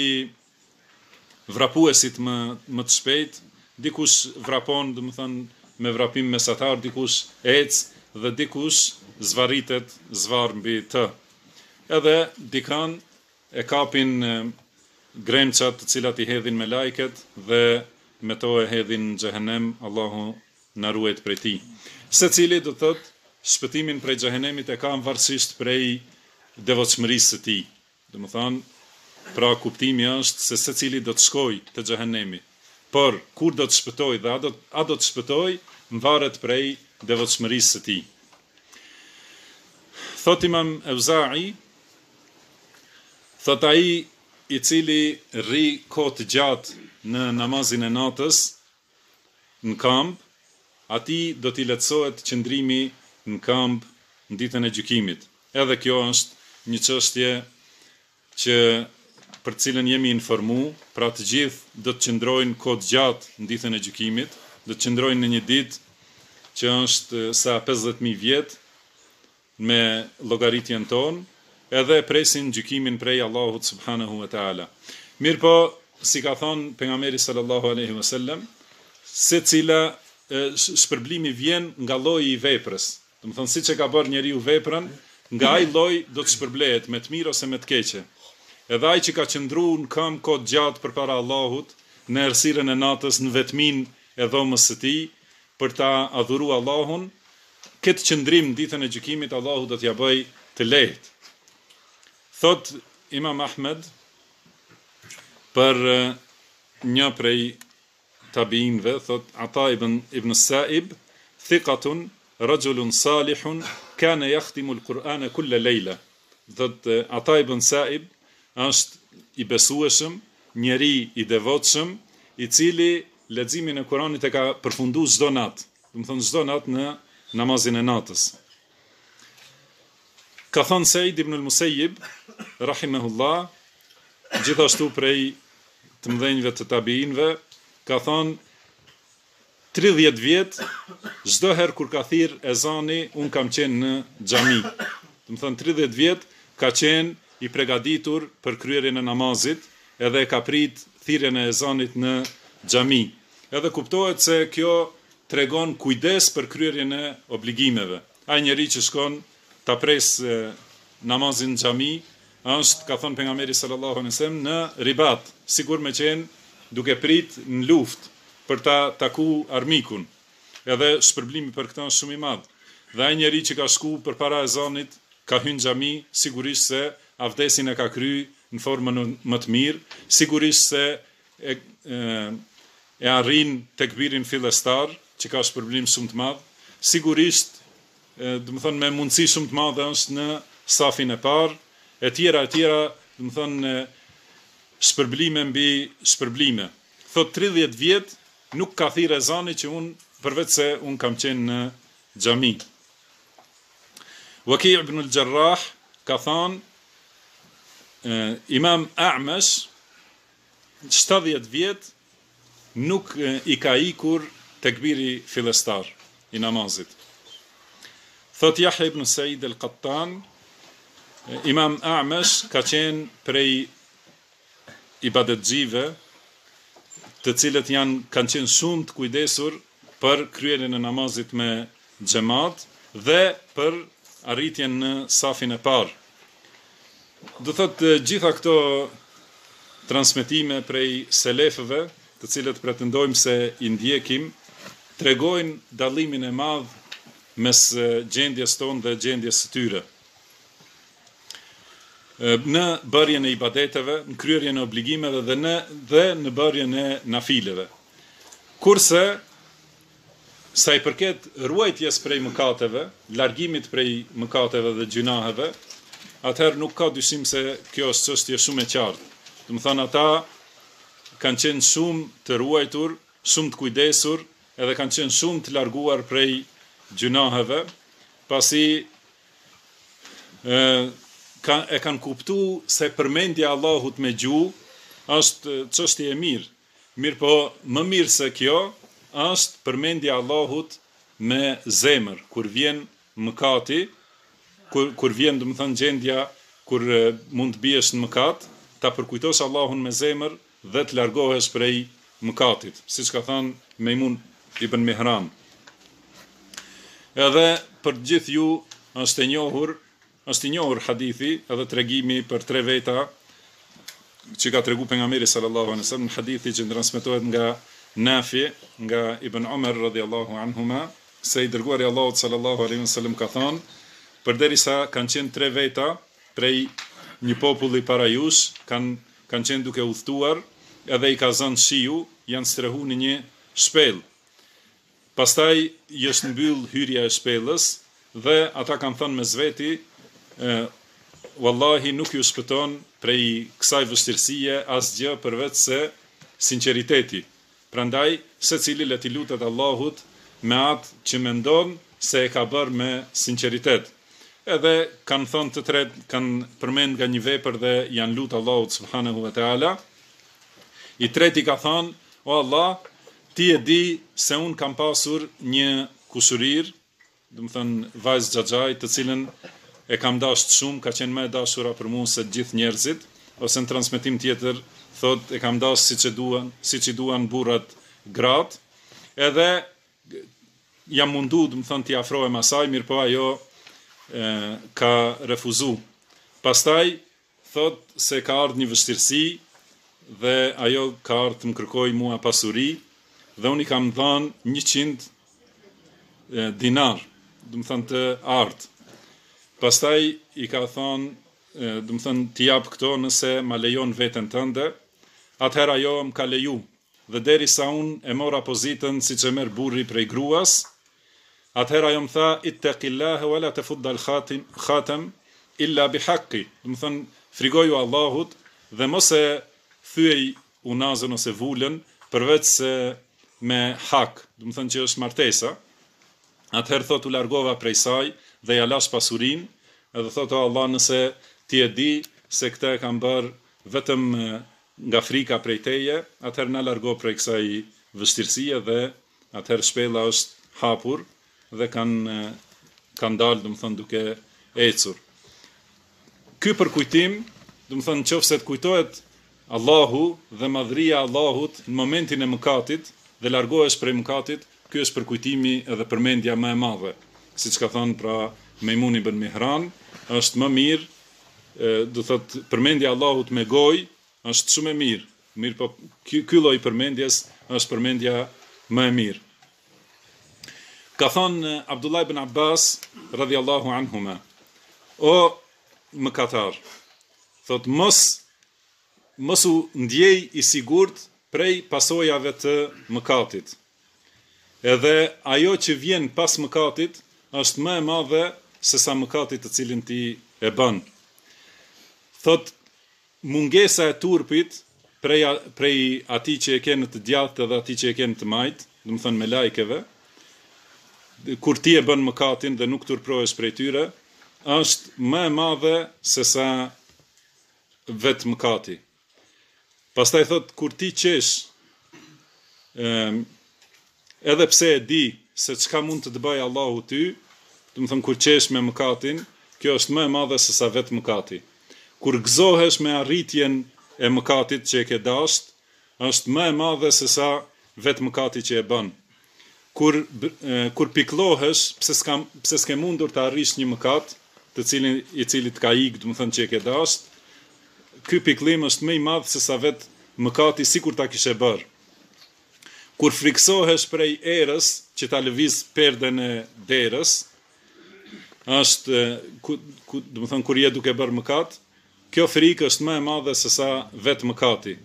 vrapuesit më të shpejt, dikush vrapon, do të thonë me vrapim mesatar, dikush ec dhe dikush zvaritet zvar mbi të. Edhe dikan e kapin gremçat të cilat i hedhin me lajket dhe me to e hedhin në xhehenem, Allahu na ruajt prej tij. Secili do thotë shpëtimin prej xhehenemit e ka varësisht prej devotshmërisë së tij. Do të thonë, pra kuptimi është se secili do të shkojë te xhehenemi. Por kur do të shpëtoj dhe a do të shpëtoj, varet prej devotshmërisë së tij. Thot Imam Auza'i, thot ai i cili rri kohë të gjatë në namazin e natës në kamp, atij do t'i lehtësohet qëndrimi në kamp në ditën e gjykimit. Edhe kjo është një çështje që për cilën jemi informu, pra të gjithë do të qëndrojnë kohë të gjatë në ditën e gjykimit, do të qëndrojnë në një ditë që është sa 50.000 vjet me llogaritjen tonë, edhe presin gjykimin prej Allahut subhanahu wa taala. Mirpo, si ka thënë pejgamberi sallallahu alaihi wasallam, secila shpërblimi vjen nga lloji i veprës. Do të thonë siç e ka bërë njeriu veprën, nga ai lloj do të shpërblehet me të mirë ose me të keqe. Edhe ai që ka qëndruar në këmbë kohë gjatë përpara Allahut, në errësirën e natës, në vetminë e dhomës së tij, për ta adhuruar Allahun, këtë qëndrim ditën e gjykimit Allahu do t'ja bëj të lehtë. Thot Imam Ahmed për një prej tabiinëve, thot Ata ibn Sa'ib, thiqatun rajulun salihun kana yakhtimu al-Qur'ana kulla layla. Thot Ata ibn Sa'ib është i besueshëm, njeri i devotshëm, i cili leximin e Kuranit e ka përfunduar çdo natë. Do të thonë çdo natë në namazin e natës. Ka thënë Said ibn al-Musayyib rahimahullah, gjithashtu prej të mëdhenjve të tabiinëve, ka thënë 30 vjet çdo herë kur ka thirr ezani, un kam qenë në xhami. Do të thonë 30 vjet ka qenë i përgatitur për kryerjen e namazit, edhe ka prit thirrjen e ezanit në xhami. Edhe kuptohet se kjo tregon kujdes për kryerjen e obligimeve. Ai njeri që shkon ta pres namazin në xhami është, ka thënë pejgamberi sallallahu alaihi wasallam, në ribat, sigur me qenë duke prit në luftë për ta taku armikun. Edhe shpërblimi për këtë është shumë i madh. Dhe ai njeri që ka shku përpara ezanit, ka hyrë në xhami, sigurisht se avdesin e ka kry në formën më të mirë, sigurisht se e arrin tekbirin fillestar, që ka shpërblim shumë të madh, sigurisht, do të thonë me mundësi shumë të madhe është në safin e parë, e tjera, do të thonë shpërblime mbi shpërblime. Thot 30 vjet nuk ka thirrë ezani që përveç se unë kam qenë në xhami. Waki' ibn al-Jarrah ka thënë, Imam A'mash 70 vjet nuk i ka ikur tekbiri fillestar i namazit. Thot Yahya ibn Sa'id al-Qattan, Imam A'mash ka qenë prej ibadetxhive, të cilët kanë qenë shumë të kujdesur për kryerjen e namazit me xhamat dhe për arritjen në safin e parë. Do thotë gjitha këto transmetime prej selefëve, të cilët pretendojmë se i ndjekim, tregojnë dallimin e madh mes gjendjes tonë dhe gjendjes së tyre. Në bërjen e ibadeteve, në kryerjen e obligimeve dhe në bërjen e nafileve. Kurse sa i përket ruajtjes prej mëkateve, largimit prej mëkateve dhe gjunaheve, atëherë nuk ka dyshim se kjo është çështje shumë e qartë. Do të thonë ata kanë qenë shumë të ruajtur, shumë të kujdesur, edhe kanë qenë shumë të larguar prej gjunaheve, pasi e kanë kuptu se përmendja Allahut me gjuhë është çështje e mirë. Mirë po, më mirë se kjo është përmendja Allahut me zemër, kur vjen mëkati, kur vjen, do të thënë, gjendja kur mund të biesh në mëkat, ta përkujtosh Allahun me zemër dhe të largohesh prej mëkatit, siç ka thënë Mejmun ibn Mihran. Edhe për gjithë ju është i njohur hadithi edhe tregimi për 3 veta që ka tregu pejgamberi sallallahu alaihi wasallam, hadithi që transmetohet nga Nafi, nga Ibn Umar radhiyallahu anhuma, se i dërguari Allahut sallallahu alaihi wasallam ka thënë, përderisa kanë qenë 3 veta prej një populli para jush, kanë qenë duke udhëtuar, edhe i ka zënë shiu, janë strehu në një shpellë. Pastaj i është mbyll hyrja e shpellës dhe ata kanë thënë me zveti, wallahi nuk ju shpëton prej kësaj vështirësie asgjë përveç se sinqeriteti. Prandaj secili le t'i lutet Allahut me atë që mendon se e ka bërë me sinqeritet. Edhe kanë thënë të tretë, kanë përmend nga një vepër dhe janë lutë Allahut subhanahu wa taala. I treti ka thënë, o Allah, ti e di se unë kam pasur një kushurir, do të thënë vajzë xhaxhaj, të cilën e kam dashur shumë, ka qenë më e dashura për mua se të gjithë njerëzit, ose në transmetim tjetër thot e kam dashur siç i duan burrat gratë, edhe jam mundu, do të thënë, t'i afrohem asaj, mirë po ajo ka refuzu. Pastaj thot se ka ardhur një vështirësi dhe ajo ka ardhur të më kërkoj mua pasuri dhe unë i kam dhënë 100 dinar, do të thënë të ardh. Pastaj i ka thonë, do të thënë, t'i jap këto nëse ma lejon veten tënde, atëherë ajo më ka leju. Dhe derisa unë e mora pozitën siç e merr burri prej gruas, atëherë ajo më tha, ittaqillaha wala tafudda al-khatam illa bihaqqi. Do të thënë, frigoju Allahut dhe mos e thyej unazën ose vulën përveç se me hak, do të thënë që është martesa. Atëherë thot u largova prej saj dhe ja lash pasurinë, edhe thot o Allah, nëse ti e di se këtë e kam bërë vetëm nga frika prej teje, atëherë na largo prej kësaj vështirësie dhe atëherë shpella është hapur dhe kanë dalë, do të thënë, duke ecur. Ky përkujtim, do të thënë, nëse të kujtohet Allahu dhe madhëria e Allahut në momentin e mëkatit dhe largohesh prej mëkatit, ky është përkujtimi edhe përmendja më e madhe. Siç ka thënë pra Mejmun ibn Mihran, është më mirë do thot përmendja e Allahut me gojë është shumë e mirë. Mirë po ky lloj përmendjes është përmendja më e mirë. Ka thënë Abdullah ibn Abbas radhiyallahu anhuma, o mëkatar, thot mos u ndjej i sigurt prej pasojave të mëkatit. Edhe ajo që vjen pas mëkatit është më e madhe se sa mëkati të cilin ti e bën. Thot mungesa e turpit prej atij që e ke në të djathtë dhe atij që e ke në të majt, do të thënë me lajkeve, kur ti e bën mëkatin dhe nuk turprohesh prej tyre, është më e madhe se sa vetë mëkati. Pastaj thot kur ti qesh, edhe pse e di se çka mund të të bëjë Allahu ty, do të thënë kur qesh me mëkatin, kjo është më e madhe se sa vetë mëkati. Kur gëzohesh me arritjen e mëkatit që e ke dasht, është më e madhe se sa vetë mëkati që e bën. Kur pikëllohesh pse s'ke mundur të arrish një mëkat, i cili të ka ikë, do të thënë që e ke dasht, ky pikëllim është më i madh se sa vetë mëkati sikur ta kishe bërë. Kur friksohesh prej erës që ta lëviz perden e derës, është do të thënë kur je duke bërë mëkat, kjo frikë është më e madhe se sa vetë mëkati.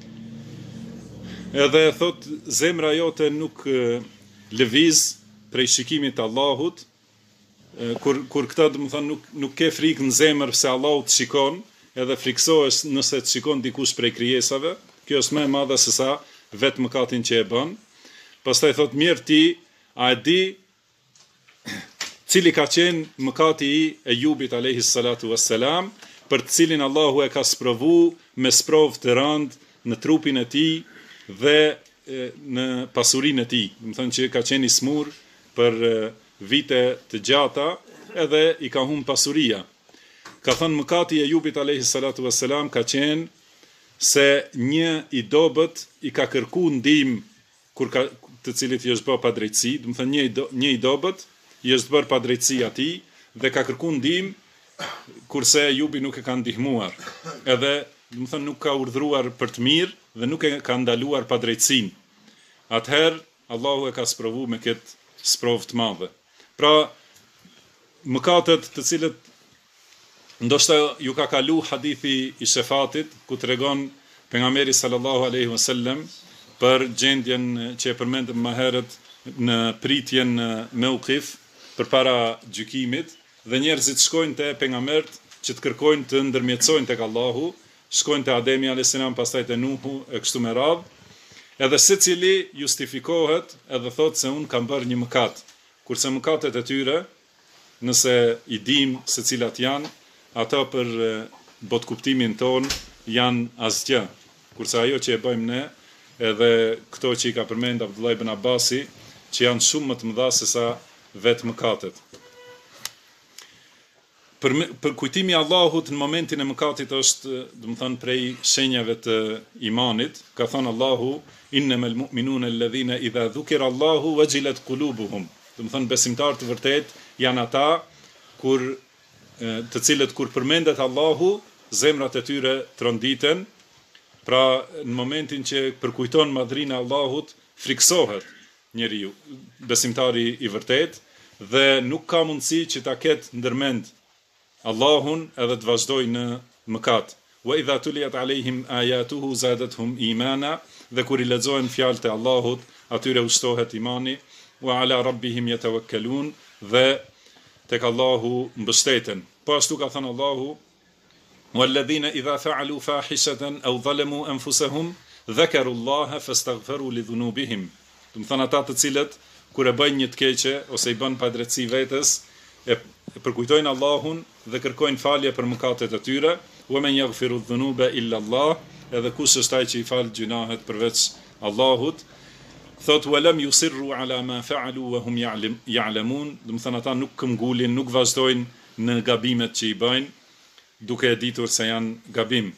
Edhe thot zemra jote nuk lëviz prej shikimit të Allahut, kur këta do të thënë nuk ke frikë në zemër se Allahu të shikon, edhe friksohesh nëse të shikon dikush prej krijesave, kjo është më e madhe se sa vetë mëkatin që e bën. Pastaj thot mirë ti, a e di cili ka qenë mëkati i Ejubit alayhi salatu wassalam, për të cilin Allahu e ka sprovu me sprovë të rëndë në trupin e tij dhe në pasurinë e tij. Do të thënë që ka qenë i smur për vite të gjata, edhe i ka humbur pasuria. Ka thënë mëkati i Ejubit alayhi salatu wassalam ka qenë se një i dobët i ka kërku ndihmë të cilit i është bërë padrejtësi, do të thënë një i dobët i është bërë padrejtësi atij dhe ka kërku ndihmë, kurse Ejubi nuk e ka ndihmuar. Edhe, do të thënë nuk ka urdhëruar për të mirë dhe nuk e ka ndaluar padrejtësinë. Atëherë Allahu e ka sprovu me këtë sprovë të madhe. Pra, mëkatet të cilët ndoshta ju ka kalu hadithi i shefatit, ku tregon pejgamberi sallallahu alaihi wasallam për gjendjen që e përmendëm më herët në pritjen meuqif përpara gjykimit, dhe njerëzit shkojnë te pejgambert që të kërkojnë të ndërmjetësojnë tek Allahu, shkojnë te Ademi alayhis salam, pastaj te Nuhu e kështu me radhë, edhe secili justifikohet edhe thotë se unë kam bërë një mëkat, kurse mëkatet e tyre, nëse i dim se cilat janë, ato për botkuptimin ton janë asgjë, kurse ajo që e bëjmë ne, edhe këto që i ka përmend Abdullah ibn Abbasi, që janë shumë më të mëdha se sa vetë mëkatet. Për kujtimi Allahut në momentin e mëkatit është, do të thënë, prej shenjave të imanit. Ka thënë Allahu, innamal mu'minuna alladhina idha dhukira Allahu wajilat qulubuhum. Do të thënë, besimtar të vërtet janë ata të cilët kur përmendet Allahu, zemrat e tyre tronditen. Pra, në momentin që përkujton madhrinë e Allahut, friksohet njeriu, besimtari i vërtet, dhe nuk ka mundësi që ta ketë ndërmend Allahun edhe të vazhdoj në mëkat. Wa idha tuliyat alehim ayatuhu zadatuhum imana, dhe kur i lexohen fjalët e Allahut, atyre ushtohet imani, wa ala rabbihim yatawakkalun, dhe tek Allahu mbështeten. Po ashtu ka thënë Allahu, walladhina idha fa'alu fahishatan aw zalamu anfusahum dhakaru Allaha fastaghfiru li dhunubihim. Do të thonë ata të cilët kur e bëjnë një të keqe ose i bën padrejtësi vetes, e përkujtojnë Allahun dhe kërkojnë falje për mëkatet e tyre, wa man yaghfiru dhunuba illa Allah, edhe kush është ai që i fal gjunahet përveç Allahut. Thot walam yusirru ala ma fa'alu wa hum ya'lamun, do të thënë ata nuk këmbgulin, nuk vazhdojnë në gabimet që i bëjnë, duke e ditur se janë gabim.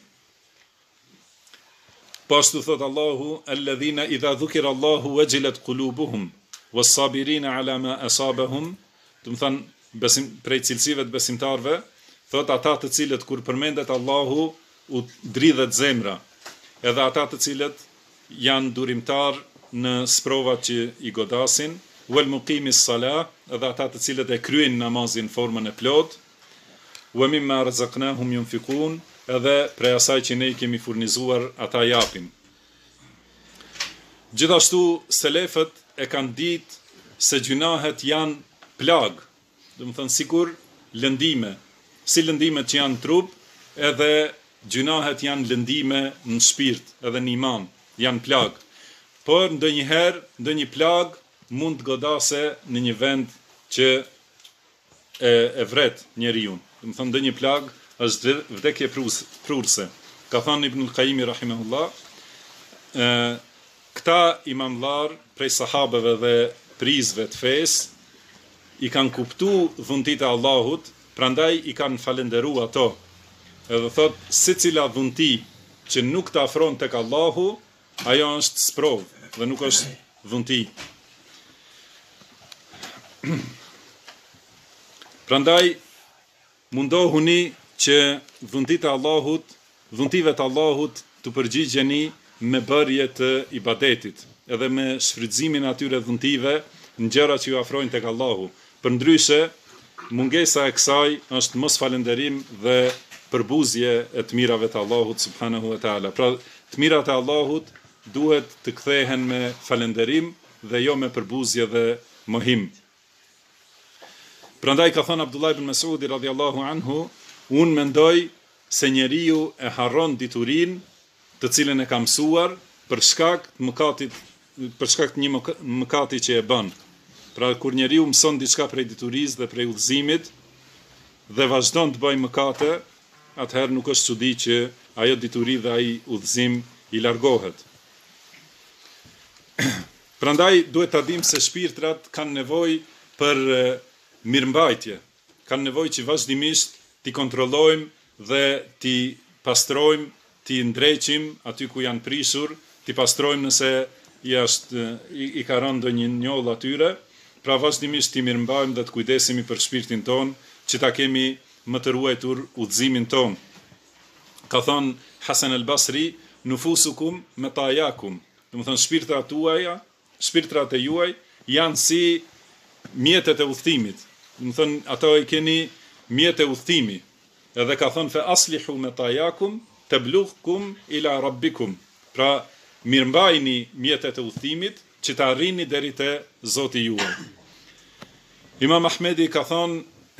Pashtu thot Allahu, alladhina idha dhukira Allahu wajilat qulubuhum was-sabirina ala ma asabahum, do të thënë prej cilësive të besimtarve, thot ata të cilët kur përmendet Allahu u dridhet zemra, edhe ata të cilët janë durimtar në sprovat që i godasin, wal muqimis salah, edhe ata të cilët e kryejnë namazin në formën e plot, wa mimma razaqnahum yunfiqun, edhe prej asaj që ne i kemi furnizuar ata japin. Gjithashtu selefët e kanë ditë se gjunahet janë plag, do të thënë sikur lëndime, si lëndimet që janë trup, edhe gjunahet janë lëndime në shpirt, edhe në iman, janë plag. Por ndonjëherë, ndonjë plag mund të godase në një vend që e vret njeriu. Do të thënë ndonjë plag është vdekje prurse. Ka thënë Ibn al-Qayyim rahimahullah, këta imamllar prej sahabeve dhe prizve të fesë i kanë kuptu dhuntit e Allahut, prandaj i kanë falenderu ato. Edhe thot, si cila dhunti që nuk të afron tek Allahu, ajo është sprov dhe nuk është dhunti. Prandaj mundohuni që dhuntive të Allahut të përgjigjeni me bërje të ibadetit, edhe me shfrytëzimin atyre dhuntive në gjëra që ju afrojnë tek Allahu. Përndryshe, mungesa e kësaj është mos falenderim dhe përbuzje e të mirave të Allahut subhanahu wa taala. Pra, të mirat e Allahut duhet të kthehen me falenderim dhe jo me përbuzje dhe mohim. Prandaj ka thënë Abdullah ibn Mas'udi radhiyallahu anhu, unë mendoj se njeriu e harron diturinë të cilën e ka mësuar për shkak të një mëkati që e bën. Pra kur njeriu mëson diçka prej diturisë dhe prej udhëzimit dhe vazhdon të bëjë mëkate, atëherë nuk është çudi që ajo dituri dhe ai udhëzim i largohet. Prandaj duhet ta dimë se shpirtrat kanë nevojë për mirëmbajtje, kanë nevojë që vazhdimisht t'i kontrollojmë dhe t'i pastrojmë, t'i ndreqim aty ku janë prishur, t'i pastrojmë nëse i ka rënë ndonjë njoll atyre, pra vazhdimisht t'i mirëmbajmë dhe të kujdesemi për shpirtin ton, që ta kemi më të ruajtur udhëzimin ton. Ka thënë Hasan al-Basri, nufusukum matayakum, do të thonë shpirtrat e juaj janë si mjetet e udhëtimit. Do të thonë ato i keni mjet e udhëtimi. Edhe ka thënë fa aslihu matayakum tablughkum ila rabbikum. Pra mirëmbajini mjetet e udhëtimit që të arrini deri te Zoti juaj. Imam Ahmedi ka thënë,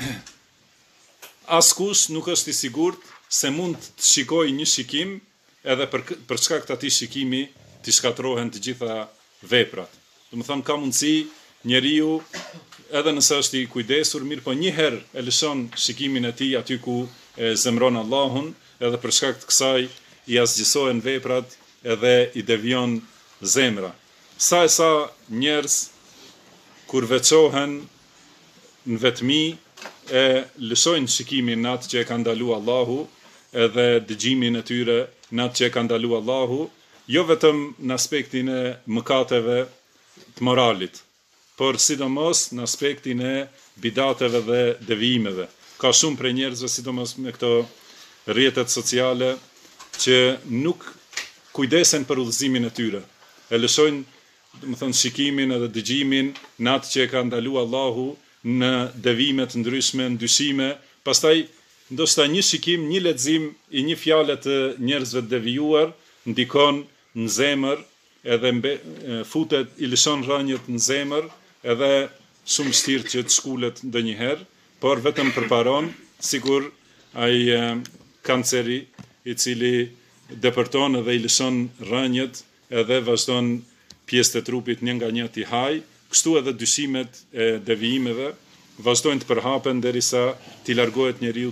askush nuk është i sigurt se mund të shikojë një shikim edhe për shkak të atij shikimi të shkatërrohen të gjitha veprat. Do të thonë ka mundësi njeriu edhe nëse është i kujdesur, mirë po një herë e lëshon shikimin e tij aty ku e zemron Allahun, edhe për shkak të kësaj i asgjësohen veprat edhe i devion zemra. Sa e sa njerëz kur veçohen në vetmi e lëshojnë shikimin në atë që e ka ndalu Allahu edhe dëgjimin e tyre në atë që e ka ndalu Allahu, jo vetëm në aspektin e mëkateve të moralit, por sidomos në aspektin e bidateve dhe devijimeve. Ka shumë prej njerëzve, sidomos me këto rrjetet sociale, që nuk kujdesen për udhëzimin e tyre. E lëshojnë, do të thonë, shikimin edhe dëgjimin në atë që e ka ndalu Allahu në devime të ndryshme, në dyshime, pastaj ndoshta një shikim, një lexim i një fjale të njerëzve të devijuar ndikon në zemër, edhe futet, i lëshon rënjët në zemër, edhe shumë vështirë që të shkulet ndonjëherë, por vetëm përparon, sikur ai kanceri i cili depërton edhe i lëshon rënjët, edhe vazhdon pjesët e trupit një nga një t'i haj, kështu edhe dyshimet e devijimeve vazhdojnë të përhapen derisa t'i largohet njeriu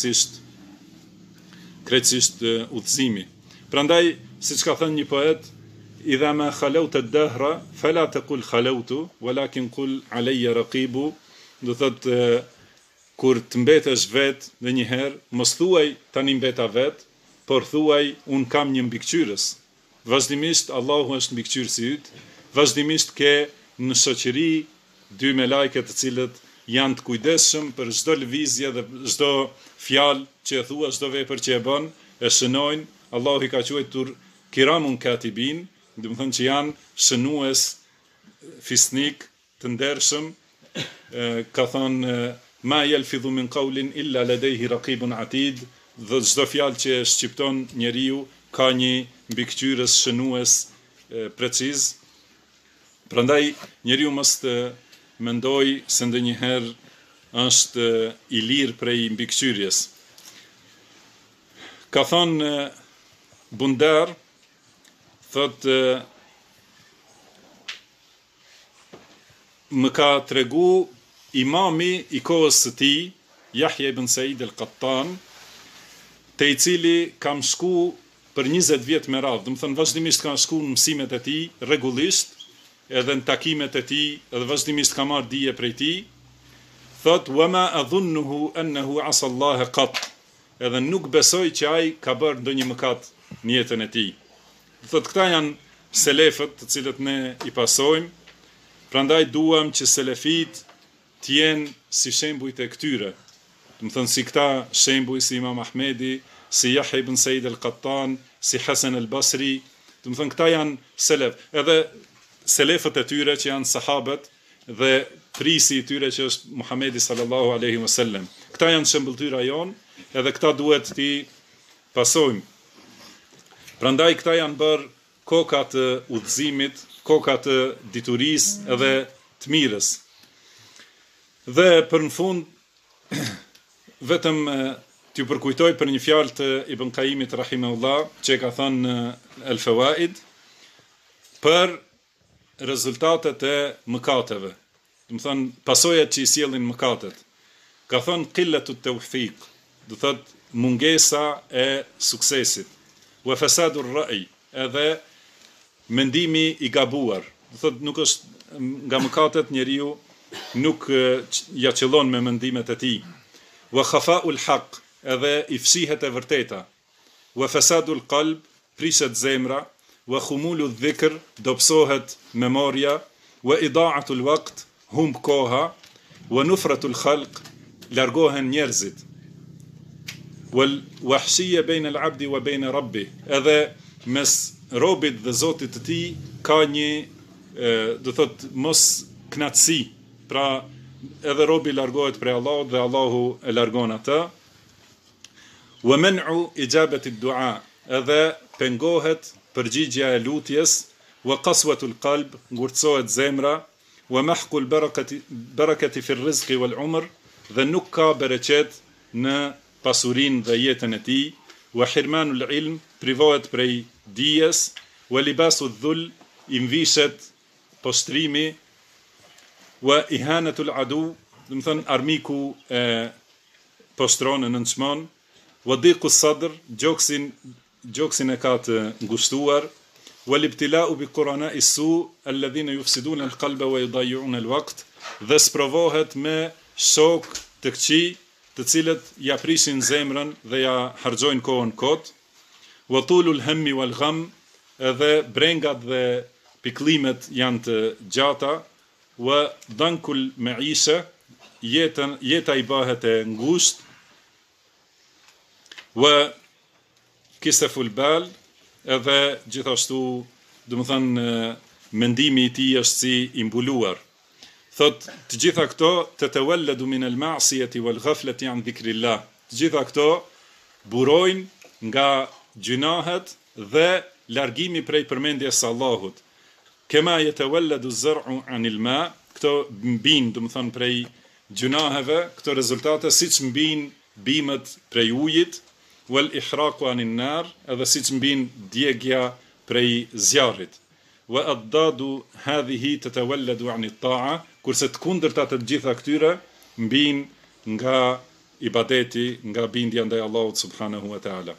krejtësisht udhëzimi. Prandaj, siç ka thënë një poet, idha ma khalawta ad-dahra fala taqul khalawtu walakin qul alayya raqibu, do thotë kur të mbetesh vet ndonjëherë, mos thuaj tani mbeta vet, por thuaj un kam një mbikëqyrës. Vazhdimisht Allahu është mbikëqyrësi yt, vazhdimisht ke në shoqëri dy melajke të cilët janë të kujdesshëm për çdo lëvizje dhe çdo fjalë që e thua, çdo vepër që e bën, e shënojnë. Allahu i ka quajtur kiramun katibin, do të thonë që janë shënues fisnik të ndershëm. Ka thonë ma yalfidhu min qawlin illa ladayhi raqibun atid, dhe çdo fjalë që shqipton njeriu ka një mbikëqyrës shënues preciz. Prandaj njeriu mos të mendoj se ndonjëherë është i lirë prej mbikëqyrjes. Ka thonë Bundar, thotë më ka tregu imami i kohës së tij, Yahya ibn Said al-Qattan, te i cili kam shku për 20 vjet me radhë, do të thënë vazhdimisht kam shku në mësimet e tij rregullisht, edhe në takimet e tij, edhe vazhdimisht kam marrë dije prej tij. Thot wa ma adhunnuhu annahu asa Allah qat, edhe nuk besoj që ai ka bërë ndonjë mëkat në jetën e tij. Thot këta janë selefët të cilët ne i pasojmë, prandaj duam që selefit të jenë si shembujt e këtyre. Do të thënë si këta shembuj, si Imam Ahmedi, si Yahya ibn Said al-Qattan, si Hasan al-Basri, do të thënë këta janë selef. Edhe selefët e tyre që janë sahabët dhe prisi i tyre që është Muhamedi sallallahu alaihi wasallam. Këta janë shembulltyra jonë, edhe këta duhet t'i pasojmë. Prandaj këta janë bërë koka të udhëzimit, koka të diturisë edhe të mirës. Dhe për në fund, vetëm t'ju përkujtoj për një fjalë të Ibn Qayyimit rahimahullah, që ka thënë në El Fawaid, për rezultatet e mëkateve. Do të thënë pasojat që i sjellin mëkatet. Ka thënë qillatu tawfiq, do thotë mungesa e suksesit. Wa fasadu ar-ra'i, edhe mendimi i gabuar. Do thotë nuk është nga mëkatet njeriu nuk ja qëllon me mendimet e tij. Wa khafa'ul haqq, edhe i fshihet e vërteta. Wa fasadul qalb, prishet zemra. Wa khumulu dhikr, dobësohet memoria. Wa ida'atul waqt, humb koha. Wa nufratul khalq, largohen njerëzit. Wal wahshiyya bayna al-'abdi wa bayna rabbih, edhe mes robit dhe Zotit të tij ka një do thot mos knatësi. Pra edhe robi largohet prej Allahut dhe Allahu e largon atë. Wa man'u ijabati ad-du'a, edhe pengohet përgjigjja e lutjes. Wa qaswatul qalb, ngurtësohet zemra. Wa mahqul barakati fi ar-rizqi wal 'umr, dhe nuk ka bereqet në pasurinë dhe jetën e tij. Wa hirmanul ilm, privohet prej dijes. Wa libasu dhull, i mvishet postrimi. Wa ihanatul adu, do të thënë armiku e postron e nënçmon. Wa diqu sadr, gjoksin e ka të ngushtuar. Wa libtila'u bi qurana'i su alladhina yufsiduna al-qalba wa yudayyi'una al-waqt, dhe sprovohet me shok të këqij, të cilët ja prishin zemrën dhe ja harxojnë kohën kot. Wa tulul hammi wal gham, edhe brengat dhe pikëllimet janë të gjata. Wa dankul ma'isha, jeta i bëhet e ngushtë. Wa kisaful bal, edhe gjithashtu, do të thënë mendimi i tij është si i mbuluar. Thot të gjitha këto tatawalladu min al-ma'siyati wal ghaflati an dhikrillah. Të gjitha këto burojnë nga gjunahet dhe largimi prej përmendjes së Allahut. Kema yatawalladu az-zar'u anil ma, këto mbin, do të thënë prej gjunaheve, këto rezultate siç mbin bimët prej ujit, wal ihraqu anin nar, edhe siç mbin djegja prej zjarrit. Wa addadu hadhihi tatawalladu an at-ta'a, kurse të kundërta të gjitha këtyre mbin nga ibadeti, nga bindja ndaj Allahut subhanahu wa ta'ala.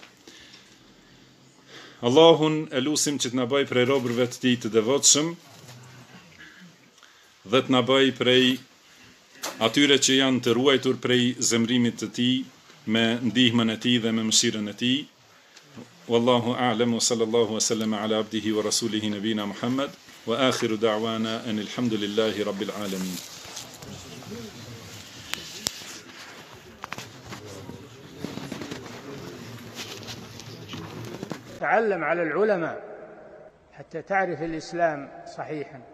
Allahun e lusim që të na bëj prej robërve të tij të devotshëm dhe të na bëj prej atyre që janë të ruajtur prej zemrimit të tij me ndihmën e tij dhe me mëshirën e tij. Wallahu a'lam, wa sallallahu wa sallama ala abdihi wa rasulihi nabina Muhammad, wa akhiru da'wana anil hamdulillahi rabbil alamin. تعلم على العلماء حتى تعرف الإسلام صحيحا.